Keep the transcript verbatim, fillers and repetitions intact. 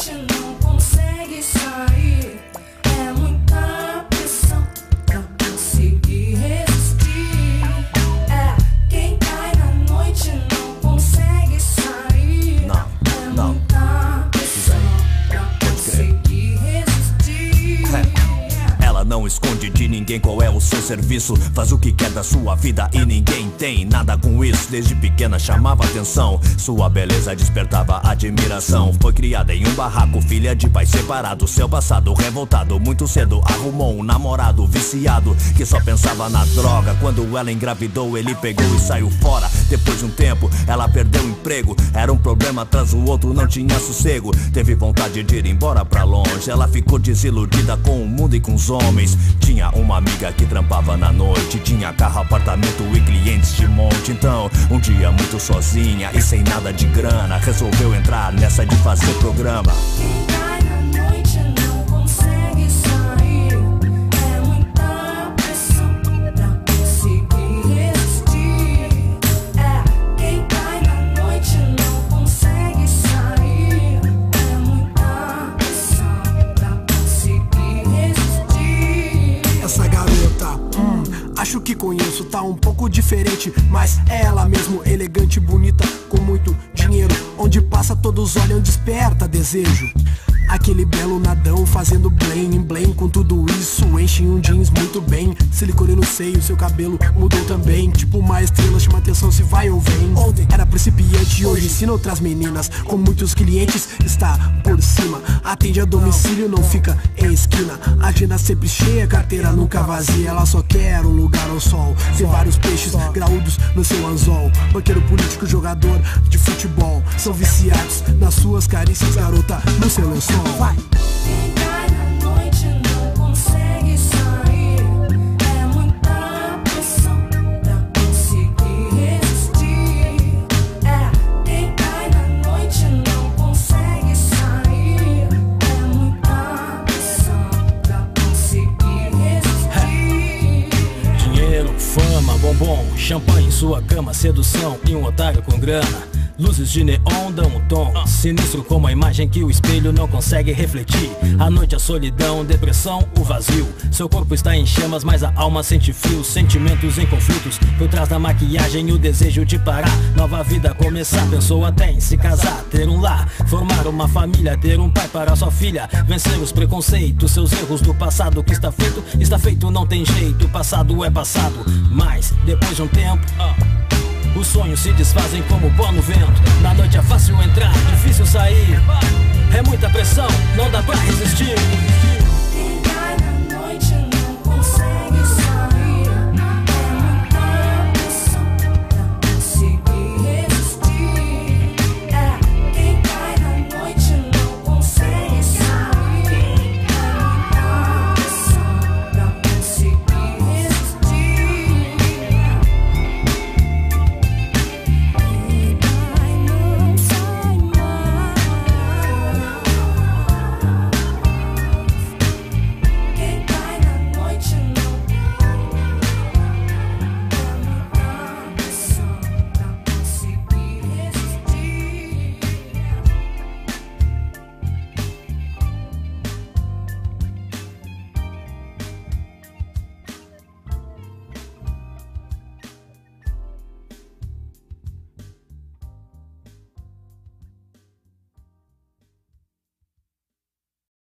noite não consegue sair. É muita pressão pra conseguir resistir. É, quem cai na noite não consegue sair. Não, é não. muita pressão pra conseguir resistir. É. Ela não esconde de ninguém qual é o seu serviço. Faz o que quer da sua vida e ninguém tem nada com isso. Desde pequena chamava atenção, sua beleza despertava admiração. Foi criada em um barraco, filha de pais separados. Seu passado revoltado, muito cedo arrumou um namorado viciado que só pensava na droga. Quando ela engravidou, ele pegou e saiu fora. Depois de um tempo, ela perdeu o emprego. Era um problema atrás do outro, não tinha sossego. Teve vontade de ir embora pra longe. Ela ficou desiludida com o mundo e com os homens. Tinha uma amiga que trampava na noite. Tinha carro, apartamento e clientes de monte. Então, um dia muito sozinha e sem nada de grana, resolveu entrar nessa de fazer programa. Quem cai na noite não consegue sair. É muita pressão pra conseguir resistir. É, quem cai na noite não consegue sair. É muita pressão pra conseguir resistir. Essa garota, hum, acho que conheço, tá um pouco diferente, mas é ela mesmo, elegante, bonita, com muito dinheiro. Onde passa todos olham, desperta desejo. Aquele belo nadão fazendo blém em blém. Com tudo isso enche um jeans muito bem. Silicone no seio, seu cabelo mudou também. Tipo uma estrela, chama atenção se vai ou vem. Ontem era principiante e hoje ensina outras meninas. Com muitos clientes está por cima. Atende a domicílio, não fica em esquina. Agenda sempre cheia, carteira nunca vazia. Ela só quer um lugar ao sol. Tem vários peixes graúdos no seu anzol. Banqueiro, político, jogador de futebol. São viciados nas suas carícias, garota, no seu lençol. Vai. Quem cai na noite não consegue sair. É muita pressão pra conseguir resistir. É, quem cai na noite não consegue sair. É muita pressão pra conseguir resistir. Dinheiro, fama, bombom, champanhe em sua cama, sedução e um otário com grana. Luzes de neon dão um tom sinistro como a imagem que o espelho não consegue refletir. A noite, a solidão, depressão, o vazio. Seu corpo está em chamas, mas a alma sente frio. Sentimentos em conflitos, por trás da maquiagem o desejo de parar. Nova vida começar, pensou até em se casar. Ter um lar, formar uma família, ter um pai para sua filha. Vencer os preconceitos, seus erros do passado. O que está feito, está feito, não tem jeito. O passado é passado, mas depois de um tempo os sonhos se desfazem como pó no vento. Na noite é fácil entrar, difícil sair. É muita